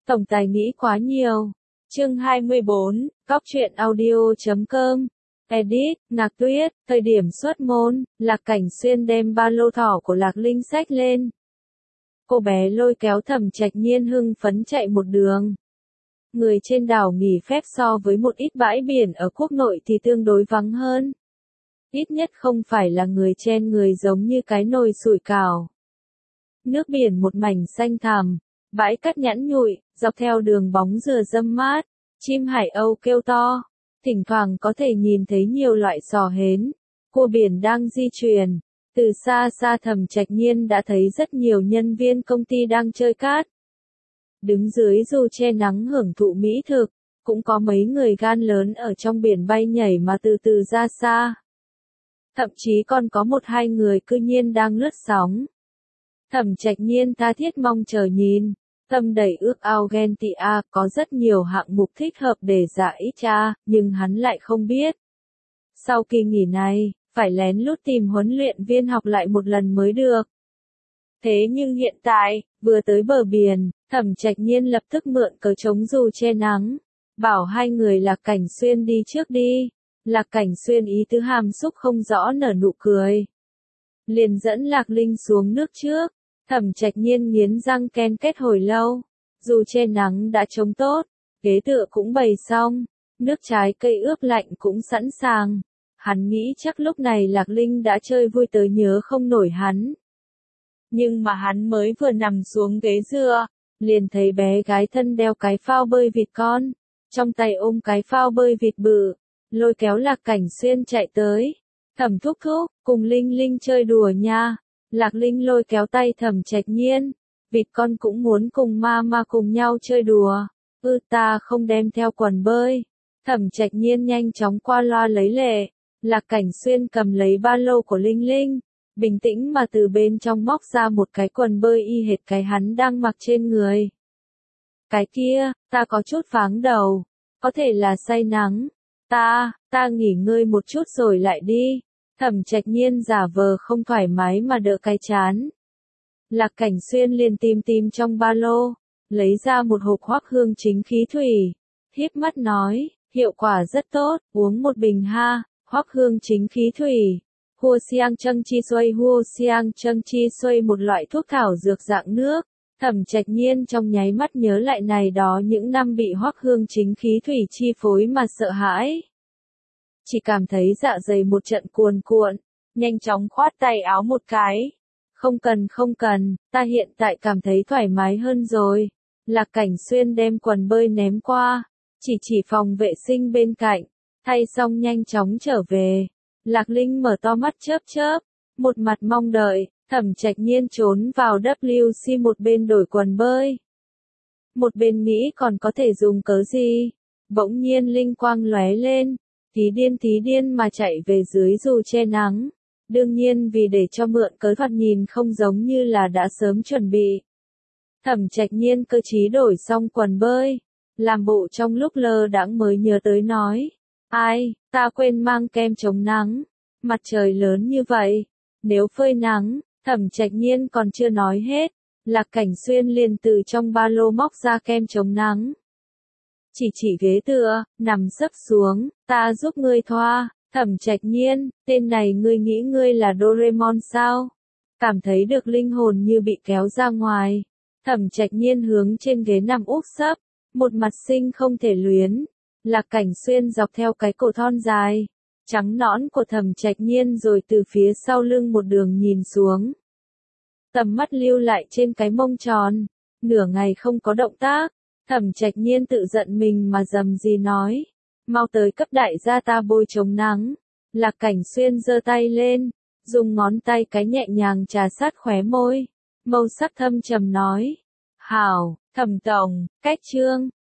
Tổng tài nghĩ quá nhiều. Chương 24, Góc truyện audio.com. Edit, Ngạc Tuyết, thời điểm xuất môn, Lạc Cảnh Xuyên đem ba lô thỏ của Lạc Linh xách lên. Cô bé lôi kéo Thẩm Trạch Nhiên hưng phấn chạy một đường. Người trên đảo nghỉ phép so với một ít bãi biển ở quốc nội thì tương đối vắng hơn. Ít nhất không phải là người chen người giống như cái nồi sủi cảo. Nước biển một mảnh xanh thẳm, bãi cát nhẵn nhụi, dọc theo đường bóng dừa râm mát, chim hải âu kêu to, thỉnh thoảng có thể nhìn thấy nhiều loại sò hến, cua biển đang di chuyển. Từ xa xa Thẩm Trạch Nhiên đã thấy rất nhiều nhân viên công ty đang chơi cát. Đứng dưới dù che nắng hưởng thụ mỹ thực, cũng có mấy người gan lớn ở trong biển bay nhảy mà từ từ ra xa. Thậm chí còn có một hai người cư nhiên đang lướt sóng. Thẩm Trạch Nhiên tha thiết mong chờ nhìn, tâm đầy ước ao ghen tị có rất nhiều hạng mục thích hợp để giải tra, nhưng hắn lại không biết. Sau kỳ nghỉ này, phải lén lút tìm huấn luyện viên học lại một lần mới được. Thế nhưng hiện tại, vừa tới bờ biển, Thẩm Trạch Nhiên lập tức mượn cớ chống dù che nắng, bảo hai người Lạc Cảnh Xuyên đi trước đi. Lạc Cảnh Xuyên ý tứ hàm xúc không rõ nở nụ cười. Liền dẫn Lạc Linh xuống nước trước, Thẩm Trạch Nhiên nghiến răng ken kết hồi lâu. Dù che nắng đã chống tốt, ghế tựa cũng bày xong, nước trái cây ướp lạnh cũng sẵn sàng. Hắn nghĩ chắc lúc này Lạc Linh đã chơi vui tới nhớ không nổi hắn. Nhưng mà hắn mới vừa nằm xuống ghế dựa, liền thấy bé gái thân đeo cái phao bơi vịt con, trong tay ôm cái phao bơi vịt bự, lôi kéo Lạc Cảnh Xuyên chạy tới. Thẩm thúc thúc, cùng Linh Linh chơi đùa nha. Lạc Linh lôi kéo tay Thẩm Trạch Nhiên, vịt con cũng muốn cùng mama cùng nhau chơi đùa. Ta không đem theo quần bơi. Thẩm Trạch Nhiên nhanh chóng qua loa lấy lệ. Lạc Cảnh Xuyên cầm lấy ba lô của Linh Linh, bình tĩnh mà từ bên trong móc ra một cái quần bơi y hệt cái hắn đang mặc trên người. Cái kia, ta có chút váng đầu, có thể là say nắng. Ta nghỉ ngơi một chút rồi lại đi. Thẩm Trạch Nhiên giả vờ không thoải mái mà đỡ cái chán. Lạc Cảnh Xuyên liền tìm trong ba lô, lấy ra một hộp Hoắc Hương Chính khí thủy, híp mắt nói, hiệu quả rất tốt, uống một bình ha. Hoắc Hương Chính khí thủy, Hua Xiang Cheng Chi Xuôi một loại thuốc thảo dược dạng nước. Thẩm Trạch Nhiên trong nháy mắt nhớ lại này đó những năm bị Hoắc Hương Chính khí thủy chi phối mà sợ hãi. Chỉ cảm thấy dạ dày một trận cuồn cuộn, nhanh chóng khoát tay áo một cái. Không cần, ta hiện tại cảm thấy thoải mái hơn rồi. Lạc Cảnh Xuyên đem quần bơi ném qua, chỉ phòng vệ sinh bên cạnh, thay xong nhanh chóng trở về. Lạc Linh mở to mắt chớp, một mặt mong đợi. Thẩm Trạch Nhiên trốn vào WC một bên đổi quần bơi, một bên nghĩ còn có thể dùng cớ gì. Bỗng nhiên linh quang lóe lên, tí điên mà chạy về dưới dù che nắng. Đương nhiên vì để cho mượn cớ thoạt nhìn không giống như là đã sớm chuẩn bị. Thẩm Trạch Nhiên cơ trí đổi xong quần bơi, làm bộ trong lúc lơ đãng mới nhớ tới nói, ai, ta quên mang kem chống nắng, mặt trời lớn như vậy, nếu phơi nắng. Thẩm Trạch Nhiên còn chưa nói hết, Lạc Cảnh Xuyên liền từ trong ba lô móc ra kem chống nắng. Chỉ ghế tựa, nằm sấp xuống, ta giúp ngươi thoa. Thẩm Trạch Nhiên, tên này ngươi nghĩ ngươi là Doraemon sao? Cảm thấy được linh hồn như bị kéo ra ngoài. Thẩm Trạch Nhiên hướng trên ghế nằm úp sấp, một mặt xinh không thể luyến. Lạc Cảnh Xuyên dọc theo cái cổ thon dài, trắng nõn của Thẩm Trạch Nhiên rồi từ phía sau lưng một đường nhìn xuống. Tầm mắt lưu lại trên cái mông tròn, nửa ngày không có động tác. Thẩm Trạch Nhiên tự giận mình mà rầm gì nói, mau tới cấp đại gia ta bôi chống nắng. Lạc Cảnh Xuyên giơ tay lên, dùng ngón tay cái nhẹ nhàng trà sát khóe môi, màu sắc thâm trầm nói, hảo, Thẩm tổng, cách chương.